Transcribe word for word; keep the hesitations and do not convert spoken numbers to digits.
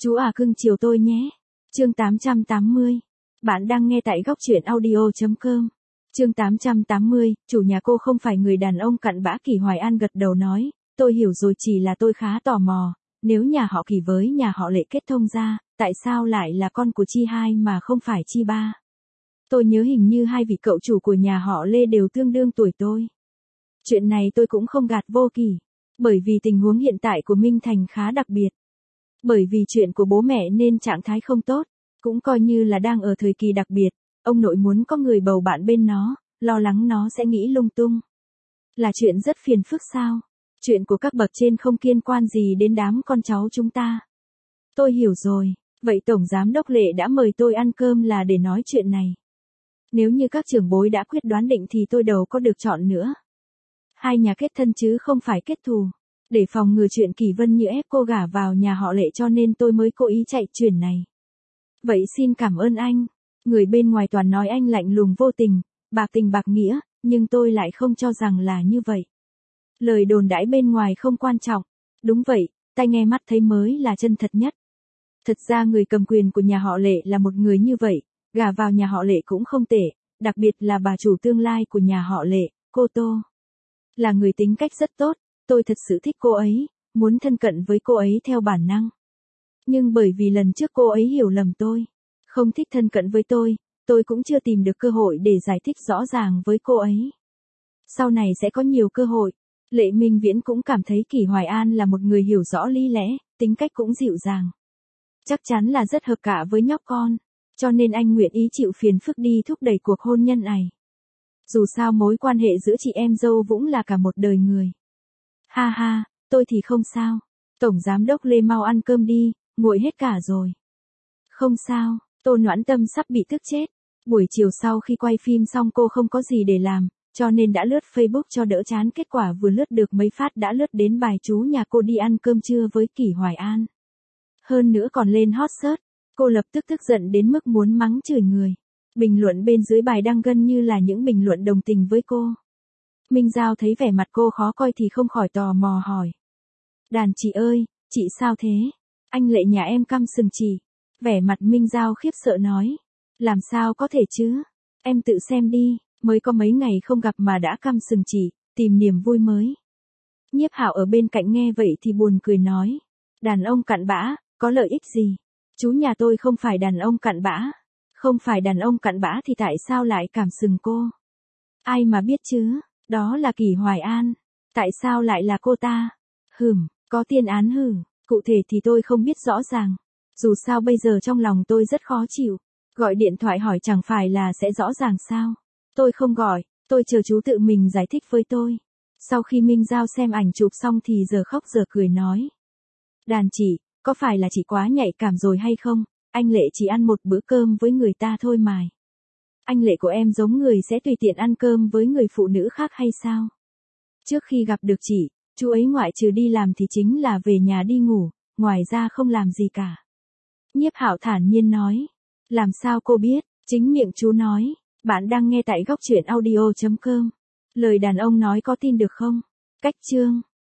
Chú à cưng chiều tôi nhé. Chương tám trăm tám mươi. Bạn đang nghe tại góc truyện audio.com. Chương tám trăm tám mươi, chủ nhà cô không phải người đàn ông cặn bã. Kỳ Hoài An gật đầu nói, tôi hiểu rồi, chỉ là tôi khá tò mò, nếu nhà họ Kỳ với nhà họ Lệ kết thông ra, tại sao lại là con của chi hai mà không phải chi ba? Tôi nhớ hình như hai vị cậu chủ của nhà họ Lê đều tương đương tuổi tôi. Chuyện này tôi cũng không gạt vô Kỳ, bởi vì tình huống hiện tại của Minh Thành khá đặc biệt. Bởi vì chuyện của bố mẹ nên trạng thái không tốt, cũng coi như là đang ở thời kỳ đặc biệt, ông nội muốn có người bầu bạn bên nó, lo lắng nó sẽ nghĩ lung tung. Là chuyện rất phiền phức sao? Chuyện của các bậc trên không liên quan gì đến đám con cháu chúng ta. Tôi hiểu rồi, vậy Tổng Giám đốc Lệ đã mời tôi ăn cơm là để nói chuyện này. Nếu như các trưởng bối đã quyết đoán định thì tôi đâu có được chọn nữa. Hai nhà kết thân chứ không phải kết thù. Để phòng ngừa chuyện Kỳ Vân như ép cô gả vào nhà họ Lệ cho nên tôi mới cố ý chạy chuyện này. Vậy xin cảm ơn anh. Người bên ngoài toàn nói anh lạnh lùng vô tình, bạc tình bạc nghĩa, nhưng tôi lại không cho rằng là như vậy. Lời đồn đãi bên ngoài không quan trọng. Đúng vậy, tai nghe mắt thấy mới là chân thật nhất. Thật ra người cầm quyền của nhà họ Lệ là một người như vậy, gả vào nhà họ Lệ cũng không tệ, đặc biệt là bà chủ tương lai của nhà họ Lệ, cô Tô. Là người tính cách rất tốt, tôi thật sự thích cô ấy, muốn thân cận với cô ấy theo bản năng. Nhưng bởi vì lần trước cô ấy hiểu lầm tôi, không thích thân cận với tôi, tôi cũng chưa tìm được cơ hội để giải thích rõ ràng với cô ấy. Sau này sẽ có nhiều cơ hội. Lệ Minh Viễn cũng cảm thấy Kỳ Hoài An là một người hiểu rõ lý lẽ, tính cách cũng dịu dàng. Chắc chắn là rất hợp cả với nhóc con, cho nên anh nguyện ý chịu phiền phức đi thúc đẩy cuộc hôn nhân này. Dù sao mối quan hệ giữa chị em dâu Vũng là cả một đời người. Ha ha, tôi thì không sao. Tổng Giám đốc Lê mau ăn cơm đi, nguội hết cả rồi. Không sao, Tô Noãn Tâm sắp bị tức chết. Buổi chiều sau khi quay phim xong cô không có gì để làm, cho nên đã lướt Facebook cho đỡ chán. Kết quả vừa lướt được mấy phát đã lướt đến bài chú nhà cô đi ăn cơm trưa với Kỳ Hoài An. Hơn nữa còn lên hot search, cô lập tức tức giận đến mức muốn mắng chửi người. Bình luận bên dưới bài đăng gần như là những bình luận đồng tình với cô. Minh Giao thấy vẻ mặt cô khó coi thì không khỏi tò mò hỏi. Đàn chị ơi, chị sao thế? Anh Lệ nhà em căm sừng chị. Vẻ mặt Minh Giao khiếp sợ nói. Làm sao có thể chứ? Em tự xem đi, mới có mấy ngày không gặp mà đã căm sừng chị, tìm niềm vui mới. Nhiếp Hạo ở bên cạnh nghe vậy thì buồn cười nói. Đàn ông cặn bã, có lợi ích gì? Chú nhà tôi không phải đàn ông cặn bã. Không phải đàn ông cặn bã thì tại sao lại cảm sừng cô? Ai mà biết chứ, đó là Kỳ Hoài An. Tại sao lại là cô ta? Hừm, có tiên án hử, cụ thể thì tôi không biết rõ ràng. Dù sao bây giờ trong lòng tôi rất khó chịu. Gọi điện thoại hỏi chẳng phải là sẽ rõ ràng sao? Tôi không gọi, tôi chờ chú tự mình giải thích với tôi. Sau khi Minh Giao xem ảnh chụp xong thì giờ khóc giờ cười nói. Đàn chị, có phải là chị quá nhạy cảm rồi hay không? Anh Lệ chỉ ăn một bữa cơm với người ta thôi mà. Anh Lệ của em giống người sẽ tùy tiện ăn cơm với người phụ nữ khác hay sao? Trước khi gặp được chị, chú ấy ngoại trừ đi làm thì chính là về nhà đi ngủ, ngoài ra không làm gì cả. Nhiếp Hạo thản nhiên nói. Làm sao cô biết? Chính miệng chú nói. Bạn đang nghe tại góc truyện audio.com. Lời đàn ông nói có tin được không? Cách chương.